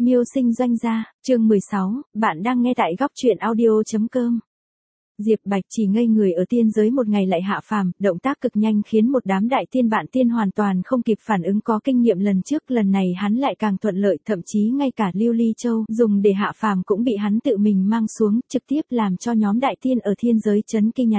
Mưu sinh doanh gia, chương 16, bạn đang nghe tại góc truyện audio.com. Diệp Bạch chỉ ngây người ở tiên giới một ngày lại hạ phàm, động tác cực nhanh khiến một đám đại tiên bạn tiên hoàn toàn không kịp phản ứng. Có kinh nghiệm lần trước, lần này hắn lại càng thuận lợi, thậm chí ngay cả Lưu Ly Châu dùng để hạ phàm cũng bị hắn tự mình mang xuống, trực tiếp làm cho nhóm đại tiên ở thiên giới chấn kinh.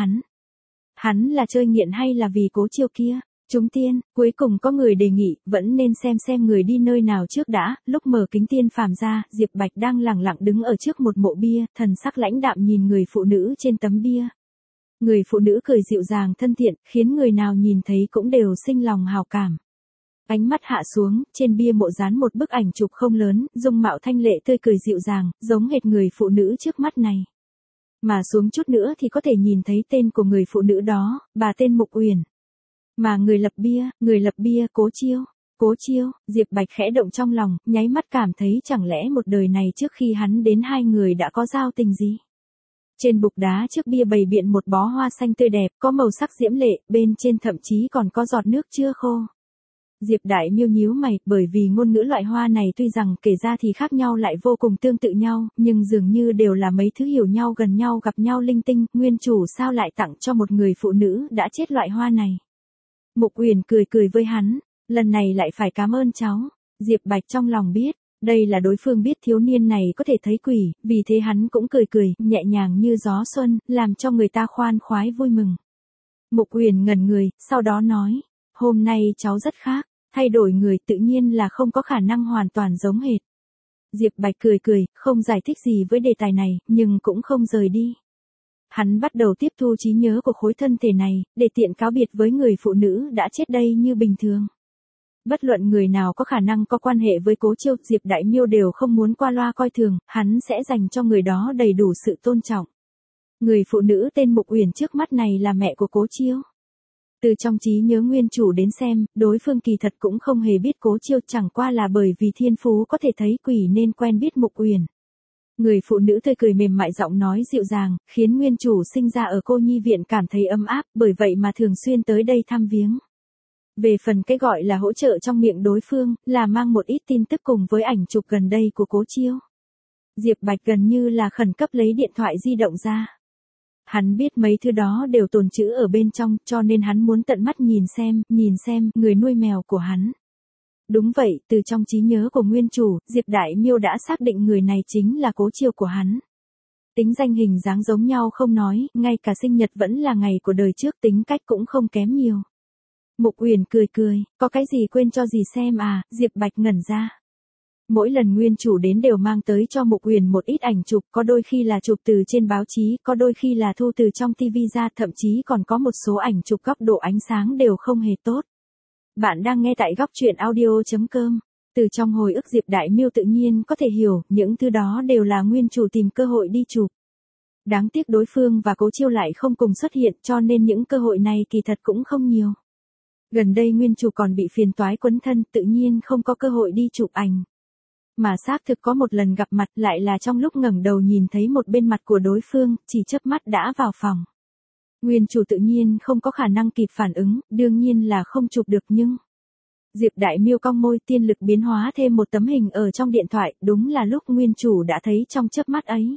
Hắn là chơi nghiện hay là vì Cố Chiêu kia? Chúng tiên, cuối cùng có người đề nghị, vẫn nên xem người đi nơi nào trước đã. Lúc mở kính tiên phàm ra, Diệp Bạch đang lẳng lặng đứng ở trước một mộ bia, thần sắc lãnh đạm nhìn người phụ nữ trên tấm bia. Người phụ nữ cười dịu dàng thân thiện, khiến người nào nhìn thấy cũng đều sinh lòng hào cảm. Ánh mắt hạ xuống, trên bia mộ dán một bức ảnh chụp không lớn, dung mạo thanh lệ tươi cười dịu dàng, giống hệt người phụ nữ trước mắt này. Mà xuống chút nữa thì có thể nhìn thấy tên của người phụ nữ đó, bà tên Mục Uyển. Mà người lập bia Cố Chiêu, Diệp Bạch khẽ động trong lòng, nháy mắt cảm thấy chẳng lẽ một đời này trước khi hắn đến hai người đã có giao tình gì. Trên bục đá trước bia bày biện một bó hoa xanh tươi đẹp, có màu sắc diễm lệ, bên trên thậm chí còn có giọt nước chưa khô. Diệp Đại Miêu nhíu mày, bởi vì ngôn ngữ loại hoa này tuy rằng kể ra thì khác nhau lại vô cùng tương tự nhau, nhưng dường như đều là mấy thứ hiểu nhau gần nhau gặp nhau linh tinh, nguyên chủ sao lại tặng cho một người phụ nữ đã chết loại hoa này. Mục Uyển cười với hắn, lần này lại phải cảm ơn cháu. Diệp Bạch trong lòng biết, đây là đối phương biết thiếu niên này có thể thấy quỷ, vì thế hắn cũng cười, nhẹ nhàng như gió xuân, làm cho người ta khoan khoái vui mừng. Mục Uyển ngẩn người, sau đó nói, hôm nay cháu rất khác, thay đổi người tự nhiên là không có khả năng hoàn toàn giống hệt. Diệp Bạch cười, không giải thích gì với đề tài này, nhưng cũng không rời đi. Hắn bắt đầu tiếp thu trí nhớ của khối thân thể này, để tiện cáo biệt với người phụ nữ đã chết đây như bình thường. Bất luận người nào có khả năng có quan hệ với Cố Chiêu, Diệp Đại Miêu đều không muốn qua loa coi thường, hắn sẽ dành cho người đó đầy đủ sự tôn trọng. Người phụ nữ tên Mục Uyển trước mắt này là mẹ của Cố Chiêu. Từ trong trí nhớ nguyên chủ đến xem, đối phương kỳ thật cũng không hề biết Cố Chiêu, chẳng qua là bởi vì thiên phú có thể thấy quỷ nên quen biết Mục Uyển. Người phụ nữ tươi cười mềm mại, giọng nói dịu dàng, khiến nguyên chủ sinh ra ở cô nhi viện cảm thấy ấm áp, bởi vậy mà thường xuyên tới đây thăm viếng. Về phần cái gọi là hỗ trợ trong miệng đối phương, là mang một ít tin tức cùng với ảnh chụp gần đây của Cố Chiêu. Diệp Bạch gần như là khẩn cấp lấy điện thoại di động ra. Hắn biết mấy thứ đó đều tồn trữ ở bên trong, cho nên hắn muốn tận mắt nhìn xem người nuôi mèo của hắn. Đúng vậy, từ trong trí nhớ của nguyên chủ, Diệp Đại Miêu đã xác định người này chính là Cố Chiêu của hắn. Tính danh hình dáng giống nhau không nói, ngay cả sinh nhật vẫn là ngày của đời trước, tính cách cũng không kém nhiều. Mục Uyển cười, có cái gì quên cho gì xem à? Diệp Bạch ngẩn ra. Mỗi lần nguyên chủ đến đều mang tới cho Mục Uyển một ít ảnh chụp, có đôi khi là chụp từ trên báo chí, có đôi khi là thu từ trong TV ra, thậm chí còn có một số ảnh chụp góc độ ánh sáng đều không hề tốt. Bạn đang nghe tại góc truyện audio.com. Từ trong hồi ức Diệp Đại Miêu tự nhiên có thể hiểu, những thứ đó đều là nguyên chủ tìm cơ hội đi chụp. Đáng tiếc đối phương và Cố Chiêu lại không cùng xuất hiện, cho nên những cơ hội này kỳ thật cũng không nhiều. Gần đây nguyên chủ còn bị phiền toái quấn thân, tự nhiên không có cơ hội đi chụp ảnh. Mà xác thực có một lần gặp mặt, lại là trong lúc ngẩng đầu nhìn thấy một bên mặt của đối phương, chỉ chớp mắt đã vào phòng. Nguyên chủ tự nhiên không có khả năng kịp phản ứng, đương nhiên là không chụp được nhưng... Diệp Đại Miêu cong môi, tiên lực biến hóa thêm một tấm hình ở trong điện thoại, đúng là lúc nguyên chủ đã thấy trong chớp mắt ấy.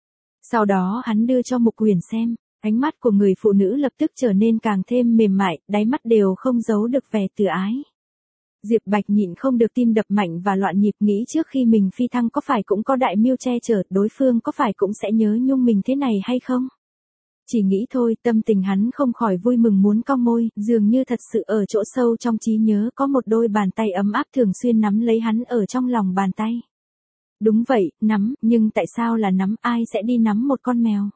Sau đó hắn đưa cho Mục Uyển xem, ánh mắt của người phụ nữ lập tức trở nên càng thêm mềm mại, đáy mắt đều không giấu được vẻ từ ái. Diệp Bạch nhịn không được tim đập mạnh và loạn nhịp, nghĩ trước khi mình phi thăng có phải cũng có Đại Miêu che chở, đối phương có phải cũng sẽ nhớ nhung mình thế này hay không? Chỉ nghĩ thôi, tâm tình hắn không khỏi vui mừng muốn cong môi, dường như thật sự ở chỗ sâu trong trí nhớ có một đôi bàn tay ấm áp thường xuyên nắm lấy hắn ở trong lòng bàn tay. Đúng vậy, nắm, nhưng tại sao là nắm, ai sẽ đi nắm một con mèo?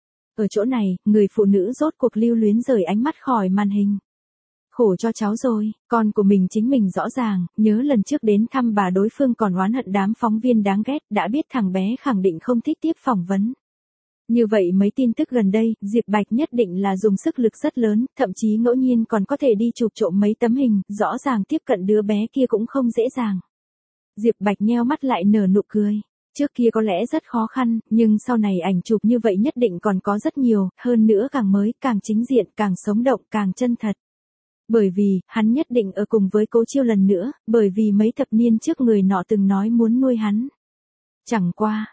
Ở chỗ này, người phụ nữ rốt cuộc lưu luyến rời ánh mắt khỏi màn hình. Khổ cho cháu rồi, con của mình chính mình rõ ràng, nhớ lần trước đến thăm bà đối phương còn oán hận đám phóng viên đáng ghét, đã biết thằng bé khẳng định không thích tiếp phỏng vấn. Như vậy mấy tin tức gần đây, Diệp Bạch nhất định là dùng sức lực rất lớn, thậm chí ngẫu nhiên còn có thể đi chụp trộm mấy tấm hình, rõ ràng tiếp cận đứa bé kia cũng không dễ dàng. Diệp Bạch nheo mắt lại nở nụ cười. Trước kia có lẽ rất khó khăn, nhưng sau này ảnh chụp như vậy nhất định còn có rất nhiều, hơn nữa càng mới, càng chính diện, càng sống động, càng chân thật. Bởi vì, hắn nhất định ở cùng với Cố Chiêu lần nữa, bởi vì mấy thập niên trước người nọ từng nói muốn nuôi hắn. Chẳng qua,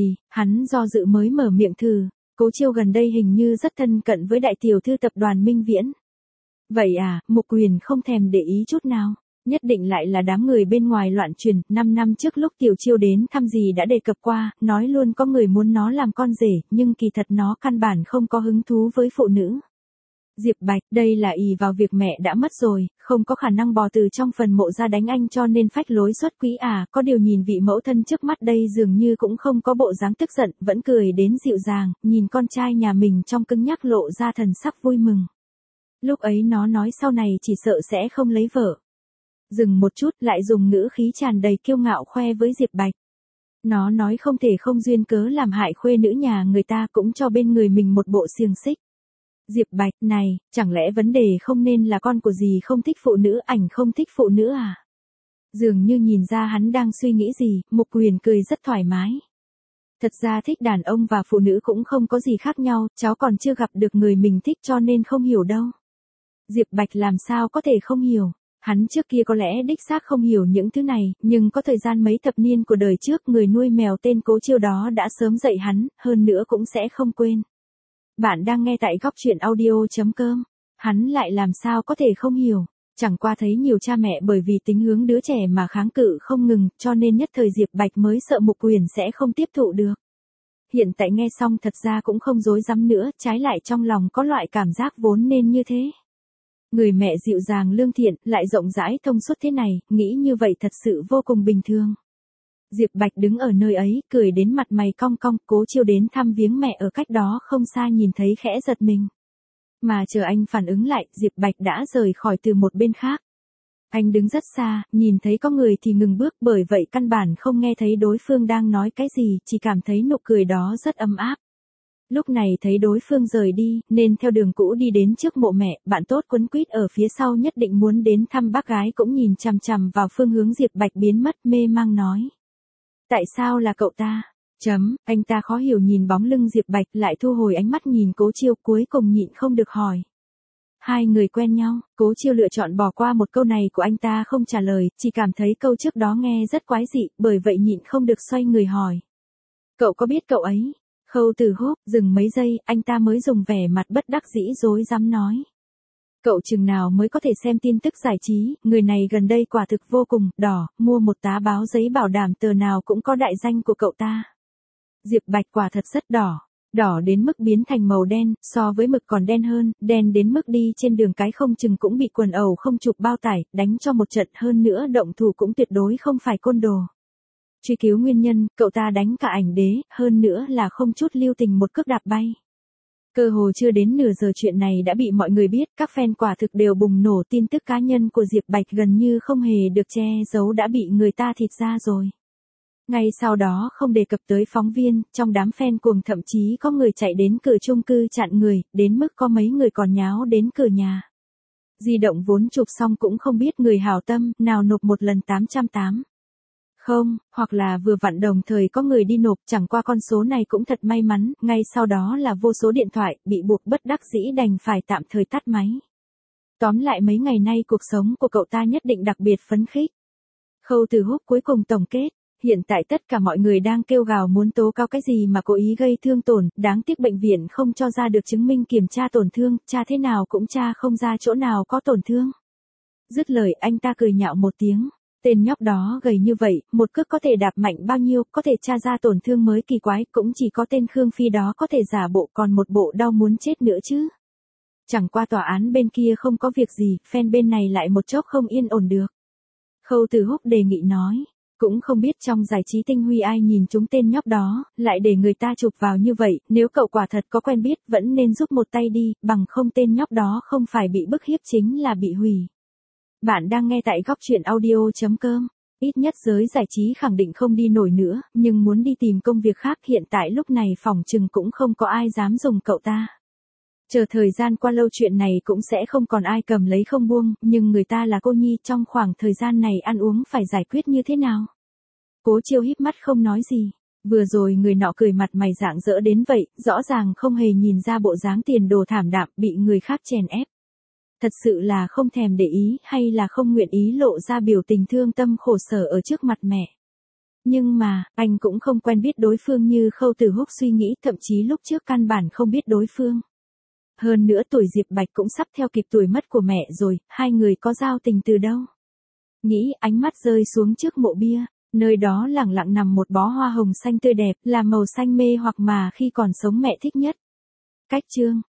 hắn do dự mới mở miệng thử, Cố Chiêu gần đây hình như rất thân cận với đại tiểu thư tập đoàn Minh Viễn. Vậy à, Mục Quyền không thèm để ý chút nào. Nhất định lại là đám người bên ngoài loạn truyền, 5 năm trước lúc Tiểu Chiêu đến thăm dì đã đề cập qua, nói luôn có người muốn nó làm con rể, nhưng kỳ thật nó căn bản không có hứng thú với phụ nữ. Diệp Bạch, đây là ỷ vào việc mẹ đã mất rồi, không có khả năng bò từ trong phần mộ ra đánh anh cho nên phách lối xuất quỹ à, có điều nhìn vị mẫu thân trước mắt đây dường như cũng không có bộ dáng tức giận, vẫn cười đến dịu dàng, nhìn con trai nhà mình trong cứng nhắc lộ ra thần sắc vui mừng. Lúc ấy nó nói sau này chỉ sợ sẽ không lấy vợ. Dừng một chút lại dùng ngữ khí tràn đầy kiêu ngạo khoe với Diệp Bạch. Nó nói không thể không duyên cớ làm hại khuê nữ nhà người ta cũng cho bên người mình một bộ xiềng xích. Diệp Bạch, này, chẳng lẽ vấn đề không nên là con của dì không thích phụ nữ, ảnh không thích phụ nữ à? Dường như nhìn ra hắn đang suy nghĩ gì, Mục Quyền cười rất thoải mái. Thật ra thích đàn ông và phụ nữ cũng không có gì khác nhau, cháu còn chưa gặp được người mình thích cho nên không hiểu đâu. Diệp Bạch làm sao có thể không hiểu. Hắn trước kia có lẽ đích xác không hiểu những thứ này, nhưng có thời gian mấy thập niên của đời trước người nuôi mèo tên Cố Chiêu đó đã sớm dạy hắn, hơn nữa cũng sẽ không quên. Bạn đang nghe tại góc truyện audio.com. Hắn lại làm sao có thể không hiểu. Chẳng qua thấy nhiều cha mẹ bởi vì tính hướng đứa trẻ mà kháng cự không ngừng, cho nên nhất thời Diệp Bạch mới sợ Mục Quyền sẽ không tiếp thụ được. Hiện tại nghe xong thật ra cũng không dối dám nữa, trái lại trong lòng có loại cảm giác vốn nên như thế. Người mẹ dịu dàng lương thiện, lại rộng rãi thông suốt thế này, nghĩ như vậy thật sự vô cùng bình thường. Diệp Bạch đứng ở nơi ấy, cười đến mặt mày cong cong, Cố Chiêu đến thăm viếng mẹ ở cách đó không xa nhìn thấy khẽ giật mình. Mà chờ anh phản ứng lại, Diệp Bạch đã rời khỏi từ một bên khác. Anh đứng rất xa, nhìn thấy có người thì ngừng bước, bởi vậy căn bản không nghe thấy đối phương đang nói cái gì, chỉ cảm thấy nụ cười đó rất ấm áp. Lúc này thấy đối phương rời đi, nên theo đường cũ đi đến trước mộ mẹ, bạn tốt quấn quýt ở phía sau nhất định muốn đến thăm bác gái cũng nhìn chằm chằm vào phương hướng Diệp Bạch biến mất, mê mang nói. Tại sao là cậu ta? Anh ta khó hiểu nhìn bóng lưng Diệp Bạch lại thu hồi ánh mắt nhìn Cố Chiêu, cuối cùng nhịn không được hỏi. Hai người quen nhau, Cố Chiêu lựa chọn bỏ qua một câu này của anh ta không trả lời, chỉ cảm thấy câu trước đó nghe rất quái dị, bởi vậy nhịn không được xoay người hỏi. Cậu có biết cậu ấy? Khâu Từ Húc, dừng mấy giây, anh ta mới dùng vẻ mặt bất đắc dĩ dối dám nói. Cậu chừng nào mới có thể xem tin tức giải trí, người này gần đây quả thực vô cùng đỏ, mua một tá báo giấy bảo đảm tờ nào cũng có đại danh của cậu ta. Diệp Bạch quả thật rất đỏ, đỏ đến mức biến thành màu đen, so với mực còn đen hơn, đen đến mức đi trên đường cái không chừng cũng bị quần ẩu không chụp bao tải, đánh cho một trận, hơn nữa động thủ cũng tuyệt đối không phải côn đồ. Truy cứu nguyên nhân, cậu ta đánh cả ảnh đế, hơn nữa là không chút lưu tình một cước đạp bay. Cơ hồ chưa đến nửa giờ chuyện này đã bị mọi người biết, các fan quả thực đều bùng nổ, tin tức cá nhân của Diệp Bạch gần như không hề được che giấu đã bị người ta thịt ra rồi. Ngay sau đó không đề cập tới phóng viên, trong đám fan cuồng thậm chí có người chạy đến cửa chung cư chặn người, đến mức có mấy người còn nháo đến cửa nhà. Di động vốn chụp xong cũng không biết người hảo tâm, nào nộp một lần 880. Không, hoặc là vừa vặn đồng thời có người đi nộp, chẳng qua con số này cũng thật may mắn, ngay sau đó là vô số điện thoại, bị buộc bất đắc dĩ đành phải tạm thời tắt máy. Tóm lại mấy ngày nay cuộc sống của cậu ta nhất định đặc biệt phấn khích. Khâu Từ Húc cuối cùng tổng kết, hiện tại tất cả mọi người đang kêu gào muốn tố cáo cái gì mà cố ý gây thương tổn, đáng tiếc bệnh viện không cho ra được chứng minh kiểm tra tổn thương, tra thế nào cũng tra không ra chỗ nào có tổn thương. Dứt lời anh ta cười nhạo một tiếng. Tên nhóc đó gầy như vậy, một cước có thể đạp mạnh bao nhiêu, có thể tra ra tổn thương mới kỳ quái, cũng chỉ có tên Khương Phi đó có thể giả bộ, còn một bộ đau muốn chết nữa chứ. Chẳng qua tòa án bên kia không có việc gì, fan bên này lại một chốc không yên ổn được. Khâu Từ Húc đề nghị nói, cũng không biết trong giải trí tinh huy ai nhìn chúng tên nhóc đó, lại để người ta chụp vào như vậy, nếu cậu quả thật có quen biết vẫn nên giúp một tay đi, bằng không tên nhóc đó không phải bị bức hiếp chính là bị hủy. Bạn đang nghe tại góc truyện audio.com. Ít nhất giới giải trí khẳng định không đi nổi nữa, nhưng muốn đi tìm công việc khác hiện tại lúc này phỏng chừng cũng không có ai dám dùng cậu ta. Chờ thời gian qua lâu chuyện này cũng sẽ không còn ai cầm lấy không buông, nhưng người ta là cô nhi, trong khoảng thời gian này ăn uống phải giải quyết như thế nào? Cố Chiêu híp mắt không nói gì. Vừa rồi người nọ cười mặt mày rạng rỡ đến vậy, rõ ràng không hề nhìn ra bộ dáng tiền đồ thảm đạm bị người khác chèn ép. Thật sự là không thèm để ý hay là không nguyện ý lộ ra biểu tình thương tâm khổ sở ở trước mặt mẹ. Nhưng mà, anh cũng không quen biết đối phương như Khâu Từ Húc suy nghĩ, thậm chí lúc trước căn bản không biết đối phương. Hơn nữa tuổi Diệp Bạch cũng sắp theo kịp tuổi mất của mẹ rồi, hai người có giao tình từ đâu. Nghĩ, ánh mắt rơi xuống trước mộ bia, nơi đó lẳng lặng nằm một bó hoa hồng xanh tươi đẹp, là màu xanh mê hoặc mà khi còn sống mẹ thích nhất. Cách chương